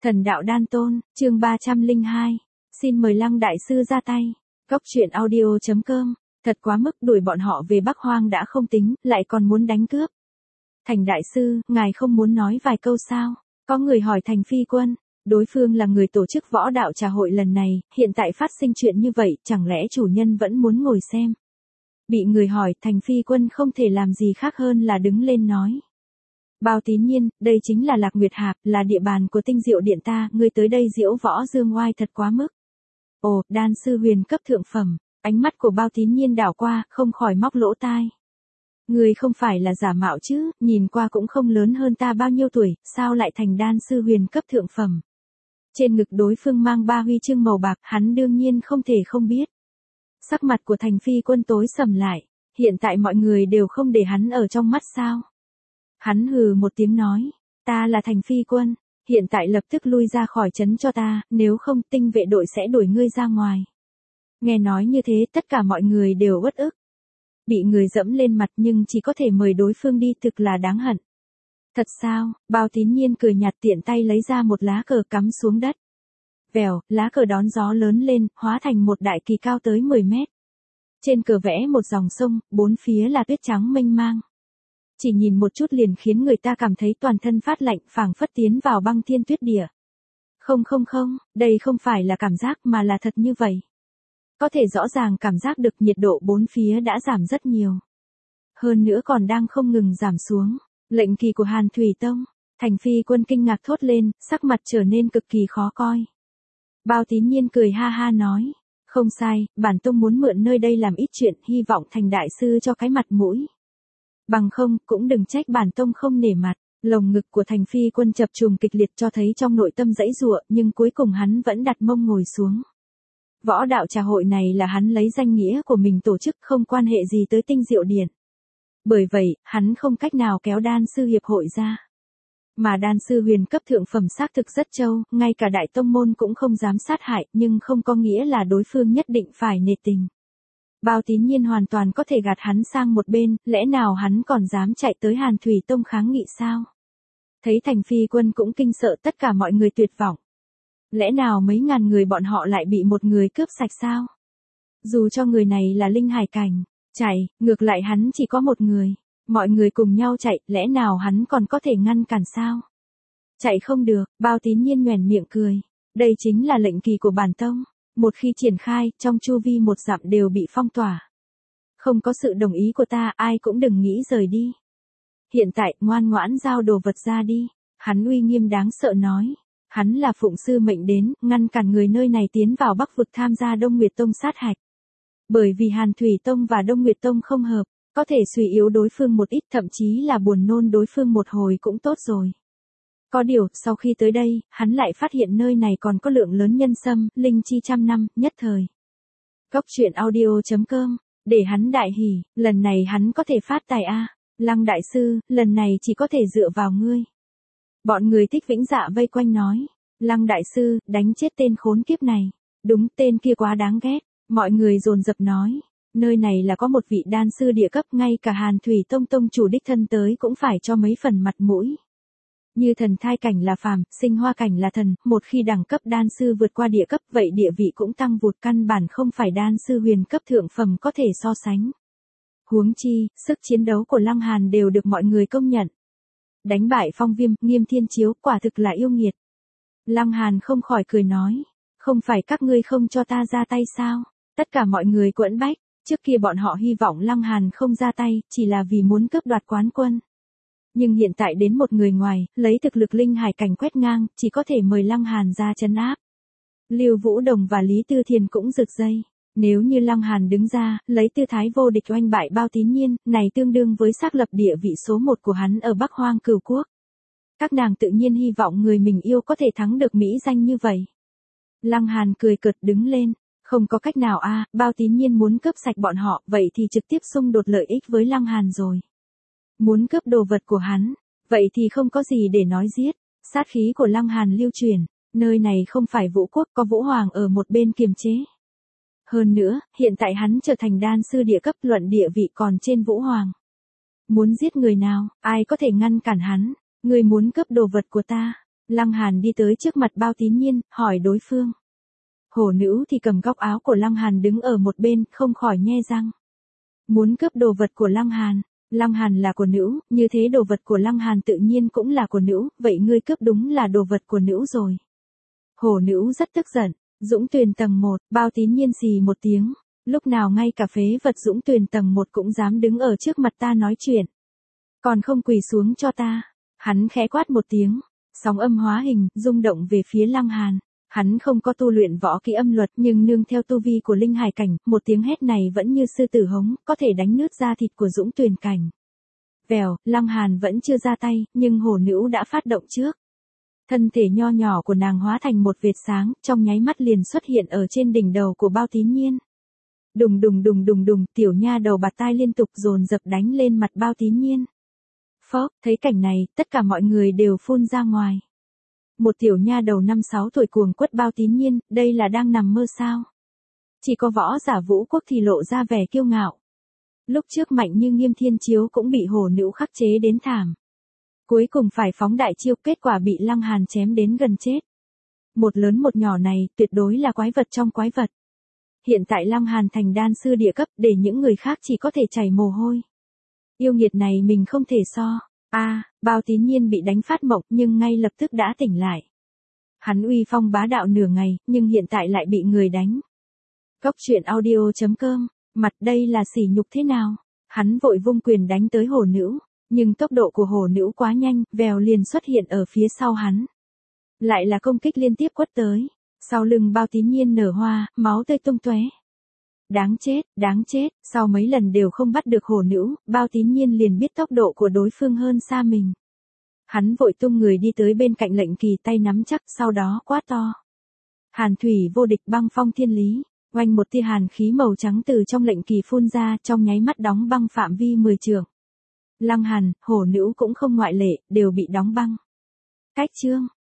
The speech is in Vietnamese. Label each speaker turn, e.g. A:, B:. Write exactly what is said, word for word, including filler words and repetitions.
A: Thần đạo đan tôn, chương ba trăm lẻ hai. Xin mời Lăng đại sư ra tay. Cốc truyện audio chấm com. Thật quá mức, đuổi bọn họ về Bắc Hoang đã không tính, lại còn muốn đánh cướp. Thành đại sư, ngài không muốn nói vài câu sao? Có người hỏi Thành Phi Quân. Đối phương là người tổ chức võ đạo trà hội lần này, hiện tại phát sinh chuyện như vậy, chẳng lẽ chủ nhân vẫn muốn ngồi xem? Bị người hỏi, Thành Phi Quân không thể làm gì khác hơn là đứng lên nói. Bao Tín Nhiên, đây chính là Lạc Nguyệt Hạp, là địa bàn của Tinh Diệu Điện ta, ngươi tới đây diễu võ dương oai thật quá mức. Ồ, đan sư huyền cấp thượng phẩm, ánh mắt của Bao Tín Nhiên đảo qua, không khỏi móc lỗ tai. Ngươi không phải là giả mạo chứ, nhìn qua cũng không lớn hơn ta bao nhiêu tuổi, sao lại thành đan sư huyền cấp thượng phẩm. Trên ngực đối phương mang ba huy chương màu bạc, hắn đương nhiên không thể không biết. Sắc mặt của Thành Phi Quân tối sầm lại, hiện tại mọi người đều không để hắn ở trong mắt sao. Hắn hừ một tiếng nói, ta là Thành Phi Quân, hiện tại lập tức lui ra khỏi trấn cho ta, nếu không tinh vệ đội sẽ đuổi ngươi ra ngoài. Nghe nói như thế tất cả mọi người đều uất ức. Bị người dẫm lên mặt nhưng chỉ có thể mời đối phương đi thực là đáng hận. Thật sao, Bao Tín Nhiên cười nhạt tiện tay lấy ra một lá cờ cắm xuống đất. Vèo, lá cờ đón gió lớn lên, hóa thành một đại kỳ cao tới mười mét. Trên cờ vẽ một dòng sông, bốn phía là tuyết trắng mênh mang. Chỉ nhìn một chút liền khiến người ta cảm thấy toàn thân phát lạnh, phảng phất tiến vào băng thiên tuyết địa. Không không không, đây không phải là cảm giác mà là thật như vậy. Có thể rõ ràng cảm giác được nhiệt độ bốn phía đã giảm rất nhiều. Hơn nữa còn đang không ngừng giảm xuống. Lệnh kỳ của Hàn Thủy Tông, Thành Phi Quân kinh ngạc thốt lên, sắc mặt trở nên cực kỳ khó coi. Bao Tín Nhiên cười ha ha nói, không sai, bản tông muốn mượn nơi đây làm ít chuyện, hy vọng Thành đại sư cho cái mặt mũi. Bằng không, cũng đừng trách bản tông không nể mặt. Lồng ngực của Thành Phi Quân chập trùng kịch liệt cho thấy trong nội tâm dãy giụa, nhưng cuối cùng hắn vẫn đặt mông ngồi xuống. Võ đạo trà hội này là hắn lấy danh nghĩa của mình tổ chức, không quan hệ gì tới Tinh Diệu Điện. Bởi vậy, hắn không cách nào kéo đan sư hiệp hội ra. Mà đan sư huyền cấp thượng phẩm xác thực rất trâu, ngay cả đại tông môn cũng không dám sát hại, nhưng không có nghĩa là đối phương nhất định phải nể tình. Bao Tín Nhiên hoàn toàn có thể gạt hắn sang một bên, lẽ nào hắn còn dám chạy tới Hàn Thủy Tông kháng nghị sao? Thấy Thành Phi Quân cũng kinh sợ, tất cả mọi người tuyệt vọng. Lẽ nào mấy ngàn người bọn họ lại bị một người cướp sạch sao? Dù cho người này là linh hải cảnh, chạy, ngược lại hắn chỉ có một người. Mọi người cùng nhau chạy, lẽ nào hắn còn có thể ngăn cản sao? Chạy không được, Bao Tín Nhiên nhoẻn miệng cười. Đây chính là lệnh kỳ của bản tông. Một khi triển khai, trong chu vi một dặm đều bị phong tỏa. Không có sự đồng ý của ta, ai cũng đừng nghĩ rời đi. Hiện tại, ngoan ngoãn giao đồ vật ra đi. Hắn uy nghiêm đáng sợ nói. Hắn là phụng sư mệnh đến, ngăn cản người nơi này tiến vào Bắc vực tham gia Đông Nguyệt Tông sát hạch. Bởi vì Hàn Thủy Tông và Đông Nguyệt Tông không hợp, có thể suy yếu đối phương một ít, thậm chí là buồn nôn đối phương một hồi cũng tốt rồi. Có điều, sau khi tới đây, hắn lại phát hiện nơi này còn có lượng lớn nhân sâm, linh chi trăm năm, nhất thời. Cốc truyện audio chấm com, để hắn đại hỉ, lần này hắn có thể phát tài a. Lăng đại sư, lần này chỉ có thể dựa vào ngươi. Bọn người Thích Vĩnh Dạ vây quanh nói, Lăng đại sư, đánh chết tên khốn kiếp này. Đúng, tên kia quá đáng ghét. Mọi người dồn dập nói, nơi này là có một vị đan sư địa cấp, ngay cả Hàn Thủy Tông tông chủ đích thân tới cũng phải cho mấy phần mặt mũi. Như thần thai cảnh là phàm, sinh hoa cảnh là thần, một khi đẳng cấp đan sư vượt qua địa cấp, vậy địa vị cũng tăng vụt, căn bản không phải đan sư huyền cấp thượng phẩm có thể so sánh. Huống chi, sức chiến đấu của Lăng Hàn đều được mọi người công nhận. Đánh bại Phong Viêm, Nghiêm Thiên Chiếu, quả thực là yêu nghiệt. Lăng Hàn không khỏi cười nói, không phải các ngươi không cho ta ra tay sao? Tất cả mọi người quẫn bách, trước kia bọn họ hy vọng Lăng Hàn không ra tay, chỉ là vì muốn cướp đoạt quán quân. Nhưng hiện tại đến một người ngoài, lấy thực lực linh hải cảnh quét ngang, chỉ có thể mời Lăng Hàn ra trấn áp. Lưu Vũ Đồng và Lý Tư Thiền cũng rực dây. Nếu như Lăng Hàn đứng ra, lấy tư thái vô địch oanh bại Bao Tín Nhiên, này tương đương với xác lập địa vị số một của hắn ở Bắc Hoang Cửu Quốc. Các nàng tự nhiên hy vọng người mình yêu có thể thắng được mỹ danh như vậy. Lăng Hàn cười cợt đứng lên. Không có cách nào a, Bao Tín Nhiên muốn cướp sạch bọn họ, vậy thì trực tiếp xung đột lợi ích với Lăng Hàn rồi. Muốn cướp đồ vật của hắn, vậy thì không có gì để nói giết. Sát khí của Lăng Hàn lưu truyền, nơi này không phải Vũ Quốc, có Vũ Hoàng ở một bên kiềm chế. Hơn nữa, hiện tại hắn trở thành đan sư địa cấp, luận địa vị còn trên Vũ Hoàng. Muốn giết người nào, ai có thể ngăn cản hắn? Người muốn cướp đồ vật của ta, Lăng Hàn đi tới trước mặt Bao Tín Nhiên, hỏi đối phương. Hổ nữ thì cầm góc áo của Lăng Hàn đứng ở một bên, không khỏi nhe răng. Muốn cướp đồ vật của Lăng Hàn. Lăng Hàn là của nữ, như thế đồ vật của Lăng Hàn tự nhiên cũng là của nữ, vậy ngươi cướp đúng là đồ vật của nữ rồi. Hổ nữ rất tức giận. Dũng Tuyền tầng một, Bao Tín Nhiên xì một tiếng. Lúc nào ngay cả phế vật Dũng Tuyền tầng một cũng dám đứng ở trước mặt ta nói chuyện. Còn không quỳ xuống cho ta. Hắn khẽ quát một tiếng. Sóng âm hóa hình, rung động về phía Lăng Hàn. Hắn không có tu luyện võ kỹ âm luật nhưng nương theo tu vi của linh hải cảnh, một tiếng hét này vẫn như sư tử hống, có thể đánh nứt da thịt của Dũng Tuyền cảnh. Vèo, Lăng Hàn vẫn chưa ra tay, nhưng hổ nữ đã phát động trước. Thân thể nho nhỏ của nàng hóa thành một vệt sáng, trong nháy mắt liền xuất hiện ở trên đỉnh đầu của Bao Tín Nhiên. Đùng đùng đùng đùng đùng, tiểu nha đầu bạt tai liên tục dồn dập đánh lên mặt Bao Tín Nhiên. Phốc, thấy cảnh này, tất cả mọi người đều phun ra ngoài. Một tiểu nha đầu năm sáu tuổi cuồng quất Bao Tín Nhiên, đây là đang nằm mơ sao? Chỉ có võ giả Vũ Quốc thì lộ ra vẻ kiêu ngạo. Lúc trước mạnh như Nghiêm Thiên Chiếu cũng bị hổ nữ khắc chế đến thảm. Cuối cùng phải phóng đại chiêu, kết quả bị Lăng Hàn chém đến gần chết. Một lớn một nhỏ này, tuyệt đối là quái vật trong quái vật. Hiện tại Lăng Hàn thành đan sư địa cấp, để những người khác chỉ có thể chảy mồ hôi. Yêu nghiệt này mình không thể so. A, à, Bao Tín Nhiên bị đánh phát mộng nhưng ngay lập tức đã tỉnh lại. Hắn uy phong bá đạo nửa ngày, nhưng hiện tại lại bị người đánh. Góc truyện audio chấm com, mặt đây là sỉ nhục thế nào? Hắn vội vung quyền đánh tới hổ nữ, nhưng tốc độ của hổ nữ quá nhanh, vèo liền xuất hiện ở phía sau hắn. Lại là công kích liên tiếp quất tới, sau lưng Bao Tín Nhiên nở hoa, máu tươi tung tóe. Đáng chết, đáng chết, sau mấy lần đều không bắt được hổ nữ, Bao Tín Nhiên liền biết tốc độ của đối phương hơn xa mình. Hắn vội tung người đi tới bên cạnh Lệnh Kỳ, tay nắm chắc, sau đó quát to. Hàn thủy vô địch, băng phong thiên lý, oanh, một tia hàn khí màu trắng từ trong Lệnh Kỳ phun ra, trong nháy mắt đóng băng phạm vi mười trượng. Lăng Hàn, hổ nữ cũng không ngoại lệ, đều bị đóng băng. Cách chương.